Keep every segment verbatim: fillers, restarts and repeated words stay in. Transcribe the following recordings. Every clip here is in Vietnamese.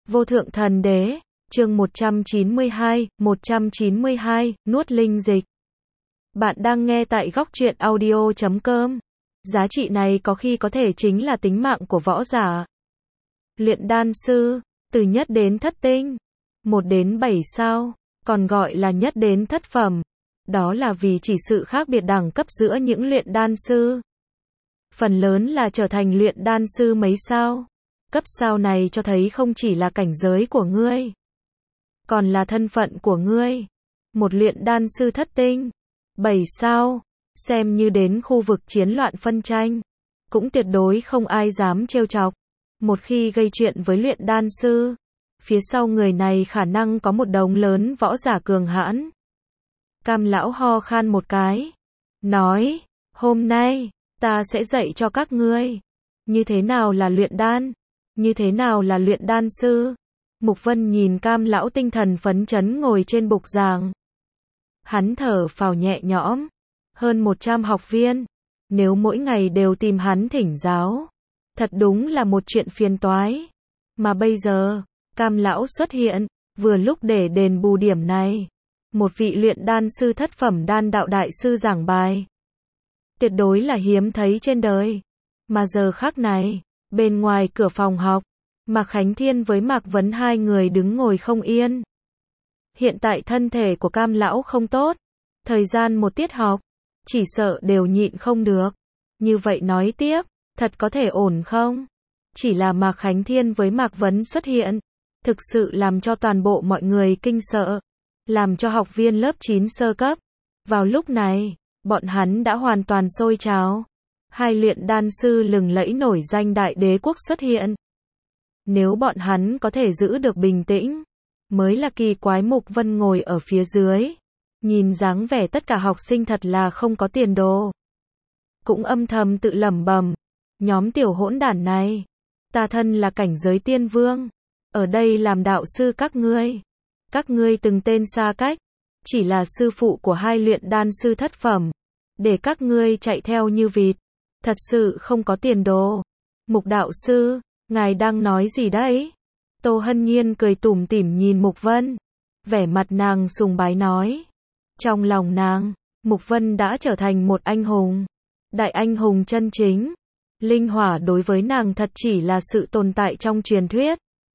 Vô thượng thần đế, chương một trăm chín mươi hai, một trăm chín mươi hai, nuốt linh dịch. Bạn đang nghe tại góc truyện audio chấm com. Giá trị này có khi có thể chính là tính mạng của võ giả. Luyện đan sư, từ nhất đến thất tinh, một đến bảy sao, còn gọi là nhất đến thất phẩm. Đó là vì chỉ sự khác biệt đẳng cấp giữa những luyện đan sư. Phần lớn là trở thành luyện đan sư mấy sao. Cấp sao này cho thấy không chỉ là cảnh giới của ngươi, còn là thân phận của ngươi. Một luyện đan sư thất tinh, bảy sao, xem như đến khu vực chiến loạn phân tranh, cũng tuyệt đối không ai dám trêu chọc. Một khi gây chuyện với luyện đan sư, phía sau người này khả năng có một đống lớn võ giả cường hãn. Cam lão ho khan một cái, nói, hôm nay, ta sẽ dạy cho các ngươi, như thế nào là luyện đan, như thế nào là luyện đan sư. Mục Vân nhìn Cam lão tinh thần phấn chấn ngồi trên bục giảng. Hắn thở phào nhẹ nhõm, hơn một trăm học viên, nếu mỗi ngày đều tìm hắn thỉnh giáo, thật đúng là một chuyện phiền toái. Mà bây giờ, Cam lão xuất hiện, vừa lúc để đền bù điểm này. Một vị luyện đan sư thất phẩm đan đạo đại sư giảng bài, tuyệt đối là hiếm thấy trên đời. Mà giờ khắc này, bên ngoài cửa phòng học, Mạc Khánh Thiên với Mạc Vấn hai người đứng ngồi không yên. Hiện tại thân thể của Cam lão không tốt, thời gian một tiết học, chỉ sợ đều nhịn không được. Như vậy nói tiếp, thật có thể ổn không? Chỉ là Mạc Khánh Thiên với Mạc Vấn xuất hiện, thực sự làm cho toàn bộ mọi người kinh sợ, làm cho học viên lớp chín sơ cấp. Vào lúc này, bọn hắn đã hoàn toàn sôi trào. Hai luyện đan sư lừng lẫy nổi danh đại đế quốc xuất hiện. Nếu bọn hắn có thể giữ được bình tĩnh, mới là kỳ quái. Mục Vân ngồi ở phía dưới, nhìn dáng vẻ tất cả học sinh thật là không có tiền đồ. Cũng âm thầm tự lẩm bẩm, nhóm tiểu hỗn đản này, ta thân là cảnh giới tiên vương, ở đây làm đạo sư các ngươi. Các ngươi từng tên xa cách, chỉ là sư phụ của hai luyện đan sư thất phẩm, để các ngươi chạy theo như vịt, thật sự không có tiền đồ. Mục đạo sư, ngài đang nói gì đấy? Tô Hân Nhiên cười tủm tỉm nhìn Mục Vân, vẻ mặt nàng sùng bái nói. Trong lòng nàng, Mục Vân đã trở thành một anh hùng, đại anh hùng chân chính. Linh hỏa đối với nàng thật chỉ là sự tồn tại trong truyền thuyết.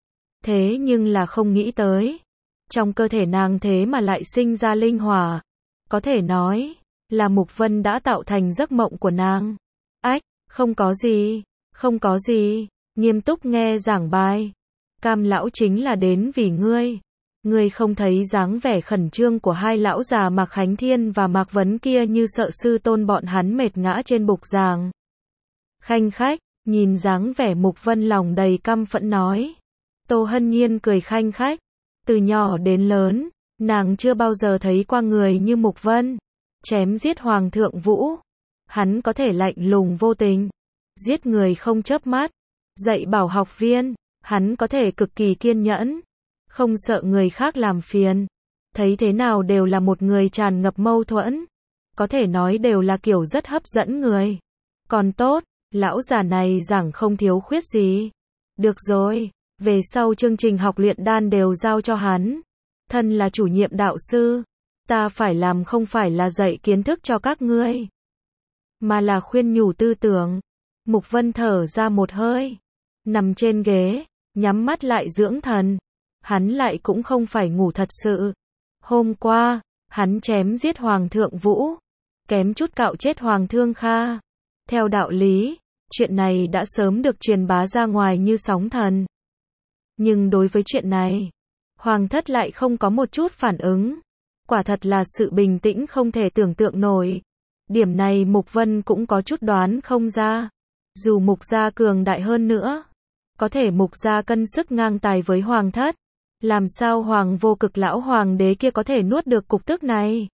Thế nhưng là không nghĩ tới, trong cơ thể nàng thế mà lại sinh ra linh hỏa. Có thể nói, là Mục Vân đã tạo thành giấc mộng của nàng. Ách, không có gì, không có gì, nghiêm túc nghe giảng bài. Cam lão chính là đến vì ngươi. Ngươi không thấy dáng vẻ khẩn trương của hai lão già Mạc Khánh Thiên và Mạc Vấn kia như sợ sư tôn bọn hắn mệt ngã trên bục giảng. Khanh khách, nhìn dáng vẻ Mục Vân lòng đầy căm phẫn nói. Tô Hân Nhiên cười khanh khách. Từ nhỏ đến lớn, nàng chưa bao giờ thấy qua người như Mục Vân. Chém giết Hoàng thượng Vũ, hắn có thể lạnh lùng vô tình, giết người không chớp mắt. Dạy bảo học viên, hắn có thể cực kỳ kiên nhẫn, không sợ người khác làm phiền. Thấy thế nào đều là một người tràn ngập mâu thuẫn, có thể nói đều là kiểu rất hấp dẫn người. Còn tốt, lão già này giảng không thiếu khuyết gì. Được rồi, về sau chương trình học luyện đan đều giao cho hắn. Thân là chủ nhiệm đạo sư, ta phải làm không phải là dạy kiến thức cho các ngươi, mà là khuyên nhủ tư tưởng. Mục Vân thở ra một hơi, nằm trên ghế, nhắm mắt lại dưỡng thần. Hắn lại cũng không phải ngủ thật sự. Hôm qua, hắn chém giết Hoàng thượng Vũ, kém chút cạo chết Hoàng Thương Kha. Theo đạo lý, chuyện này đã sớm được truyền bá ra ngoài như sóng thần. Nhưng đối với chuyện này, Hoàng thất lại không có một chút phản ứng. Quả thật là sự bình tĩnh không thể tưởng tượng nổi. Điểm này Mục Vân cũng có chút đoán không ra. Dù Mục gia cường đại hơn nữa, có thể Mục gia cân sức ngang tài với Hoàng thất, làm sao Hoàng vô cực lão hoàng đế kia có thể nuốt được cục tức này?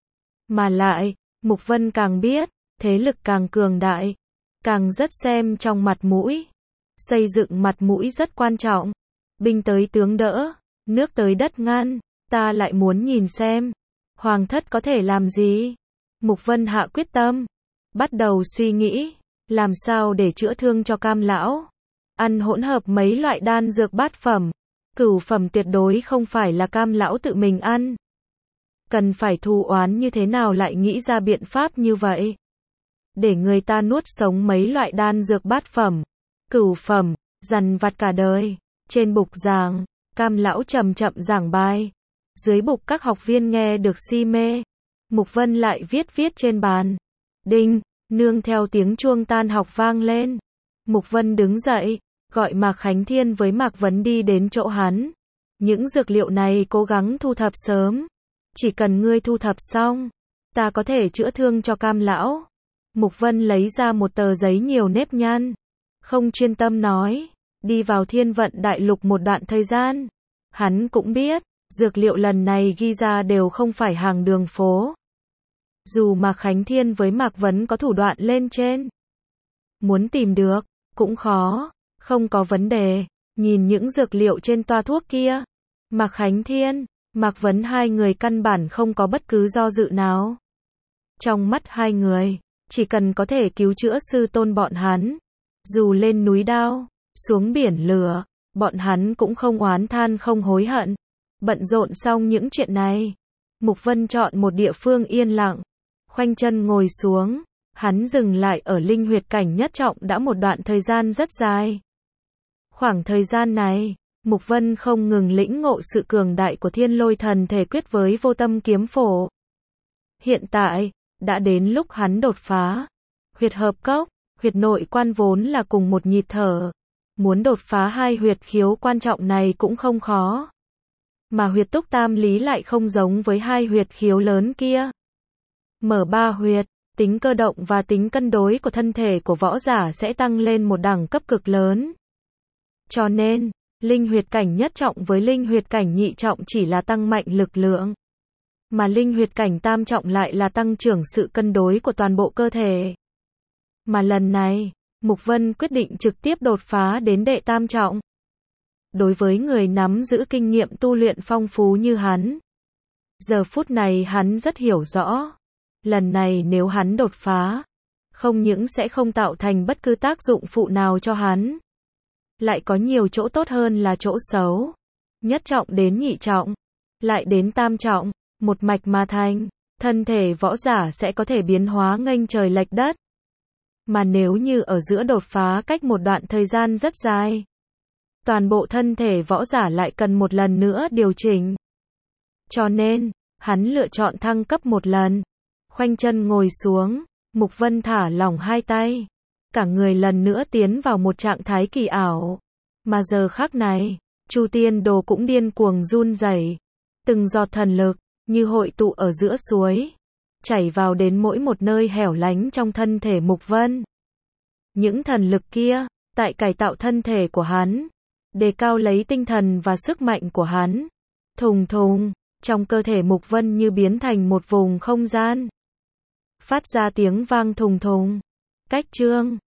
Mà lại, Mục Vân càng biết, thế lực càng cường đại, càng rất xem trong mặt mũi. Xây dựng mặt mũi rất quan trọng. Binh tới tướng đỡ, nước tới đất ngăn, ta lại muốn nhìn xem, Hoàng thất có thể làm gì? Mục Vân hạ quyết tâm, bắt đầu suy nghĩ, làm sao để chữa thương cho Cam lão. Ăn hỗn hợp mấy loại đan dược bát phẩm, Cửu phẩm tuyệt đối không phải là Cam lão tự mình ăn. Cần phải thù oán như thế nào lại nghĩ ra biện pháp như vậy? Để người ta nuốt sống mấy loại đan dược bát phẩm, cửu phẩm, dằn vặt cả đời. Trên bục giảng, Cam lão chậm chậm giảng bài. Dưới bục các học viên nghe được si mê. Mục Vân lại viết viết trên bàn. Đinh, nương theo tiếng chuông tan học vang lên. Mục Vân đứng dậy, gọi Mạc Khánh Thiên với Mạc Vấn đi đến chỗ hắn. Những dược liệu này cố gắng thu thập sớm. Chỉ cần ngươi thu thập xong, ta có thể chữa thương cho Cam lão. Mục Vân lấy ra một tờ giấy nhiều nếp nhăn. Không chuyên tâm nói, đi vào Thiên Vận Đại Lục một đoạn thời gian. Hắn cũng biết, dược liệu lần này ghi ra đều không phải hàng đường phố. Dù Mạc Khánh Thiên với Mạc Vấn có thủ đoạn lên trên, muốn tìm được, cũng khó, không có vấn đề. Nhìn những dược liệu trên toa thuốc kia, Mạc Khánh Thiên, Mạc Vấn hai người căn bản không có bất cứ do dự nào. Trong mắt hai người, chỉ cần có thể cứu chữa sư tôn bọn hắn, dù lên núi đao, xuống biển lửa, bọn hắn cũng không oán than không hối hận. Bận rộn xong những chuyện này, Mục Vân chọn một địa phương yên lặng, khoanh chân ngồi xuống, hắn dừng lại ở linh huyệt cảnh nhất trọng đã một đoạn thời gian rất dài. Khoảng thời gian này, Mục Vân không ngừng lĩnh ngộ sự cường đại của Thiên Lôi Thần Thể Quyết với Vô Tâm Kiếm Phổ. Hiện tại, đã đến lúc hắn đột phá. Huyệt hợp cốc, huyệt nội quan vốn là cùng một nhịp thở. Muốn đột phá hai huyệt khiếu quan trọng này cũng không khó. Mà huyệt túc tam lý lại không giống với hai huyệt khiếu lớn kia. Mở ba huyệt, tính cơ động và tính cân đối của thân thể của võ giả sẽ tăng lên một đẳng cấp cực lớn. Cho nên, linh huyệt cảnh nhất trọng với linh huyệt cảnh nhị trọng chỉ là tăng mạnh lực lượng. Mà linh huyệt cảnh tam trọng lại là tăng trưởng sự cân đối của toàn bộ cơ thể. Mà lần này, Mục Vân quyết định trực tiếp đột phá đến đệ tam trọng. Đối với người nắm giữ kinh nghiệm tu luyện phong phú như hắn, giờ phút này hắn rất hiểu rõ. Lần này nếu hắn đột phá, không những sẽ không tạo thành bất cứ tác dụng phụ nào cho hắn, lại có nhiều chỗ tốt hơn là chỗ xấu. Nhất trọng đến nhị trọng, lại đến tam trọng, một mạch mà thành, thân thể võ giả sẽ có thể biến hóa nghênh trời lệch đất. Mà nếu như ở giữa đột phá cách một đoạn thời gian rất dài, toàn bộ thân thể võ giả lại cần một lần nữa điều chỉnh. Cho nên, hắn lựa chọn thăng cấp một lần. Khoanh chân ngồi xuống, Mục Vân thả lỏng hai tay. Cả người lần nữa tiến vào một trạng thái kỳ ảo. Mà giờ khắc này, Chu Tiên Đồ cũng điên cuồng run rẩy. Từng giọt thần lực, như hội tụ ở giữa suối, chảy vào đến mỗi một nơi hẻo lánh trong thân thể Mục Vân. Những thần lực kia, tại cải tạo thân thể của hắn, đề cao lấy tinh thần và sức mạnh của hắn. Thùng thùng, trong cơ thể Mục Vân như biến thành một vùng không gian. Phát ra tiếng vang thùng thùng. Cách chương